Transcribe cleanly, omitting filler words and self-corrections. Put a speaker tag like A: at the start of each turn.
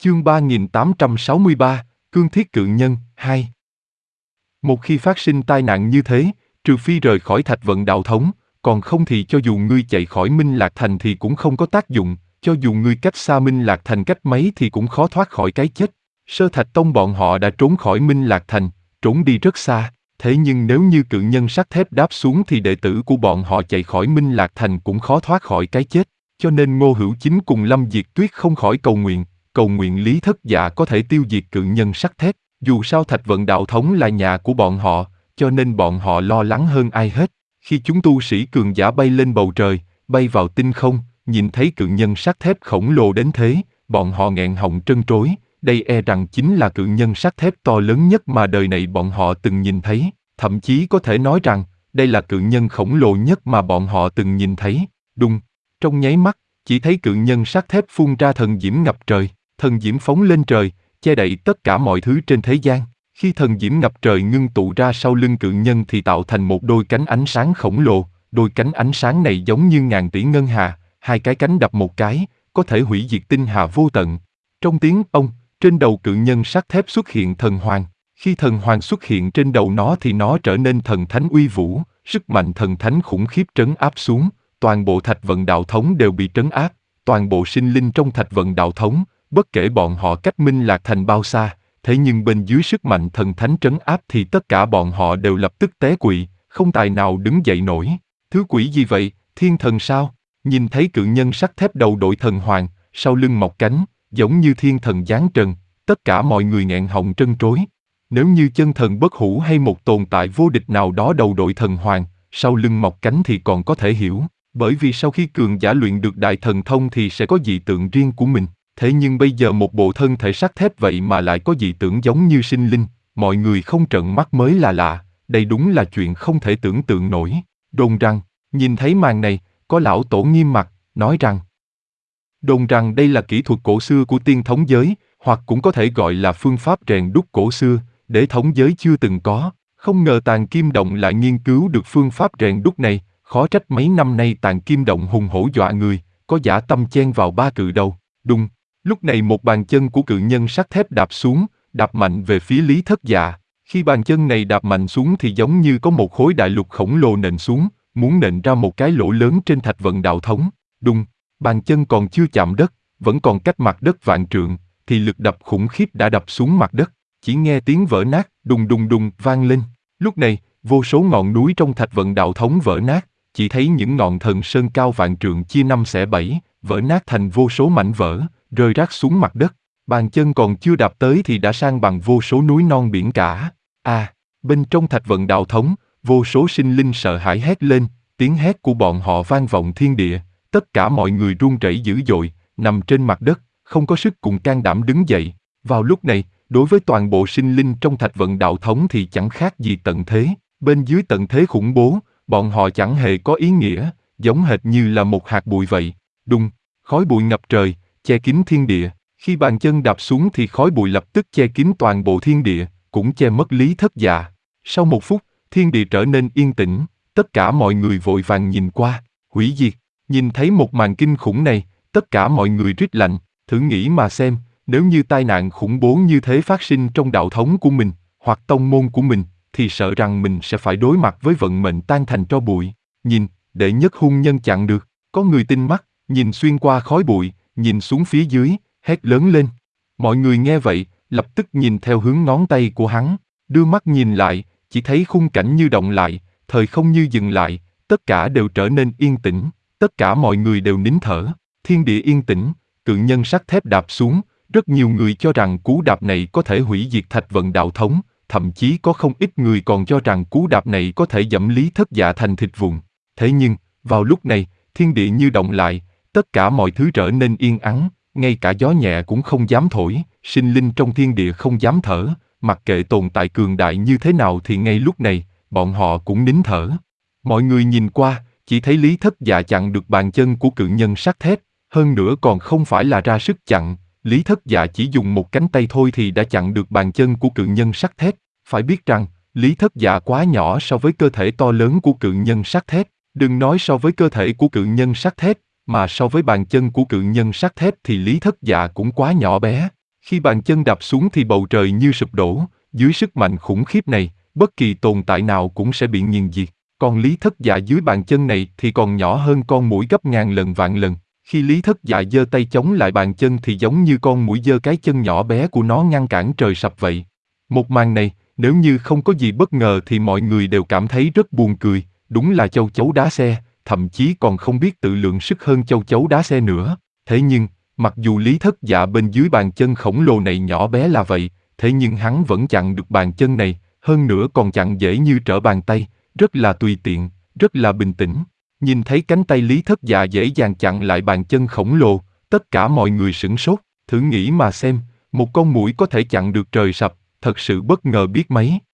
A: Chương 3863, Cương Thiết Cự Nhân, 2. Một khi phát sinh tai nạn như thế, trừ phi rời khỏi Thạch Vận Đạo Thống, còn không thì cho dù ngươi chạy khỏi Minh Lạc Thành thì cũng không có tác dụng, cho dù ngươi cách xa Minh Lạc Thành cách mấy thì cũng khó thoát khỏi cái chết. Sơ Thạch Tông bọn họ đã trốn khỏi Minh Lạc Thành, trốn đi rất xa, thế nhưng nếu như cự nhân sắt thép đáp xuống thì đệ tử của bọn họ chạy khỏi Minh Lạc Thành cũng khó thoát khỏi cái chết, cho nên Ngô Hữu Chính cùng Lâm Diệt Tuyết không khỏi cầu nguyện Lý Thất Dạ có thể tiêu diệt cự nhân sắt thép. Dù sao Thạch Vận Đạo Thống là nhà của bọn họ, cho nên bọn họ lo lắng hơn ai hết. Khi chúng tu sĩ cường giả bay lên bầu trời, bay vào tinh không, nhìn thấy cự nhân sắt thép khổng lồ đến thế, bọn họ nghẹn họng trân trối. Đây e rằng chính là cự nhân sắt thép to lớn nhất mà đời này bọn họ từng nhìn thấy. Thậm chí có thể nói rằng, đây là cự nhân khổng lồ nhất mà bọn họ từng nhìn thấy. Đùng, trong nháy mắt, chỉ thấy cự nhân sắt thép phun ra thần diễm ngập trời, thần diễm phóng lên trời, che đậy tất cả mọi thứ trên thế gian. Khi thần diễm ngập trời ngưng tụ ra sau lưng cự nhân thì tạo thành một đôi cánh ánh sáng khổng lồ. Đôi cánh ánh sáng này giống như ngàn tỷ ngân hà, hai cái cánh đập một cái, có thể hủy diệt tinh hà vô tận. Trong tiếng ông, trên đầu cự nhân sắt thép xuất hiện thần hoàng. Khi thần hoàng xuất hiện trên đầu nó thì nó trở nên thần thánh uy vũ, sức mạnh thần thánh khủng khiếp trấn áp xuống, toàn bộ Thạch Vận Đạo Thống đều bị trấn áp, toàn bộ sinh linh trong Thạch Vận Đạo Thống, bất kể bọn họ cách Minh Lạc Thành bao xa, thế nhưng bên dưới sức mạnh thần thánh trấn áp thì tất cả bọn họ đều lập tức té quỵ, không tài nào đứng dậy nổi. Thứ quỷ gì vậy, thiên thần sao? Nhìn thấy cự nhân sắt thép đầu đội thần hoàng, sau lưng mọc cánh, giống như thiên thần giáng trần, tất cả mọi người nghẹn họng trân trối. Nếu như chân thần bất hủ hay một tồn tại vô địch nào đó đầu đội thần hoàng, sau lưng mọc cánh thì còn có thể hiểu, bởi vì sau khi cường giả luyện được đại thần thông thì sẽ có dị tượng riêng của mình. Thế nhưng bây giờ một bộ thân thể sắt thép vậy mà lại có dị tưởng giống như sinh linh, mọi người không trợn mắt mới là lạ, đây đúng là chuyện không thể tưởng tượng nổi. Đồn rằng, nhìn thấy màn này, có lão tổ nghiêm mặt, nói rằng đồn rằng đây là kỹ thuật cổ xưa của tiên thống giới, hoặc cũng có thể gọi là phương pháp rèn đúc cổ xưa, để thống giới chưa từng có. Không ngờ Tàng Kim Động lại nghiên cứu được phương pháp rèn đúc này, khó trách mấy năm nay Tàng Kim Động hùng hổ dọa người, có dã tâm chen vào ba cự đầu. Đùng, lúc này một bàn chân của cự nhân sắt thép đạp xuống, đạp mạnh về phía Lý Thất Dạ. Khi bàn chân này đạp mạnh xuống thì giống như có một khối đại lục khổng lồ nện xuống, muốn nện ra một cái lỗ lớn trên Thạch Vận Đạo Thống. Đùng, bàn chân còn chưa chạm đất, vẫn còn cách mặt đất vạn trượng, thì lực đập khủng khiếp đã đập xuống mặt đất. Chỉ nghe tiếng vỡ nát, đùng đùng đùng vang lên. Lúc này, vô số ngọn núi trong Thạch Vận Đạo Thống vỡ nát, chỉ thấy những ngọn thần sơn cao vạn trượng chia năm xẻ bảy, vỡ nát thành vô số mảnh vỡ, rơi rác xuống mặt đất. Bàn chân còn chưa đạp tới thì đã san bằng vô số núi non biển cả. Bên trong Thạch Vận Đạo Thống, vô số sinh linh sợ hãi hét lên, tiếng hét của bọn họ vang vọng thiên địa, tất cả mọi người run rẩy dữ dội, nằm trên mặt đất, không có sức cùng can đảm đứng dậy. Vào lúc này, đối với toàn bộ sinh linh trong Thạch Vận Đạo Thống thì chẳng khác gì tận thế, bên dưới tận thế khủng bố, bọn họ chẳng hề có ý nghĩa, giống hệt như là một hạt bụi vậy. Đùng, khói bụi ngập trời, che kín thiên địa. Khi bàn chân đạp xuống thì khói bụi lập tức che kín toàn bộ thiên địa, cũng che mất Lý Thất Dạ. Sau một phút, thiên địa trở nên yên tĩnh, tất cả mọi người vội vàng nhìn qua, hủy diệt. Nhìn thấy một màn kinh khủng này, tất cả mọi người rít lạnh, thử nghĩ mà xem, nếu như tai nạn khủng bố như thế phát sinh trong đạo thống của mình, hoặc tông môn của mình, thì sợ rằng mình sẽ phải đối mặt với vận mệnh tan thành tro bụi. Nhìn, đệ nhất hung nhân chặn được, có người tinh mắt, nhìn xuyên qua khói bụi, nhìn xuống phía dưới, hét lớn lên. Mọi người nghe vậy, lập tức nhìn theo hướng ngón tay của hắn, đưa mắt nhìn lại, chỉ thấy khung cảnh như động lại, thời không như dừng lại, tất cả đều trở nên yên tĩnh, tất cả mọi người đều nín thở, thiên địa yên tĩnh, cự nhân sắt thép đạp xuống, rất nhiều người cho rằng cú đạp này có thể hủy diệt Thạch Vận Đạo Thống, thậm chí có không ít người còn cho rằng cú đạp này có thể dẫm Lý Thất Dạ thành thịt vụn. Thế nhưng, vào lúc này, thiên địa như động lại, tất cả mọi thứ trở nên yên ắng, ngay cả gió nhẹ cũng không dám thổi, sinh linh trong thiên địa không dám thở, mặc kệ tồn tại cường đại như thế nào thì ngay lúc này, bọn họ cũng nín thở. Mọi người nhìn qua, chỉ thấy Lý Thất Dạ chặn được bàn chân của cự nhân sắt thép, hơn nữa còn không phải là ra sức chặn, Lý Thất Dạ chỉ dùng một cánh tay thôi thì đã chặn được bàn chân của cự nhân sắt thép. Phải biết rằng, Lý Thất Dạ quá nhỏ so với cơ thể to lớn của cự nhân sắt thép, đừng nói so với cơ thể của cự nhân sắt thép, mà so với bàn chân của cự nhân sắt thép thì Lý Thất Dạ cũng quá nhỏ bé. Khi bàn chân đạp xuống thì bầu trời như sụp đổ, dưới sức mạnh khủng khiếp này, bất kỳ tồn tại nào cũng sẽ bị nghiền diệt. Còn Lý Thất Dạ dưới bàn chân này thì còn nhỏ hơn con muỗi gấp ngàn lần vạn lần. Khi Lý Thất Dạ giơ tay chống lại bàn chân thì giống như con muỗi giơ cái chân nhỏ bé của nó ngăn cản trời sập vậy. Một màn này, nếu như không có gì bất ngờ thì mọi người đều cảm thấy rất buồn cười, đúng là châu chấu đá xe, thậm chí còn không biết tự lượng sức hơn châu chấu đá xe nữa. Thế nhưng, mặc dù Lý Thất Dạ bên dưới bàn chân khổng lồ này nhỏ bé là vậy, thế nhưng hắn vẫn chặn được bàn chân này, hơn nữa còn chặn dễ như trở bàn tay, rất là tùy tiện, rất là bình tĩnh. Nhìn thấy cánh tay Lý Thất Dạ dễ dàng chặn lại bàn chân khổng lồ, tất cả mọi người sửng sốt, thử nghĩ mà xem, một con muỗi có thể chặn được trời sập, thật sự bất ngờ biết mấy.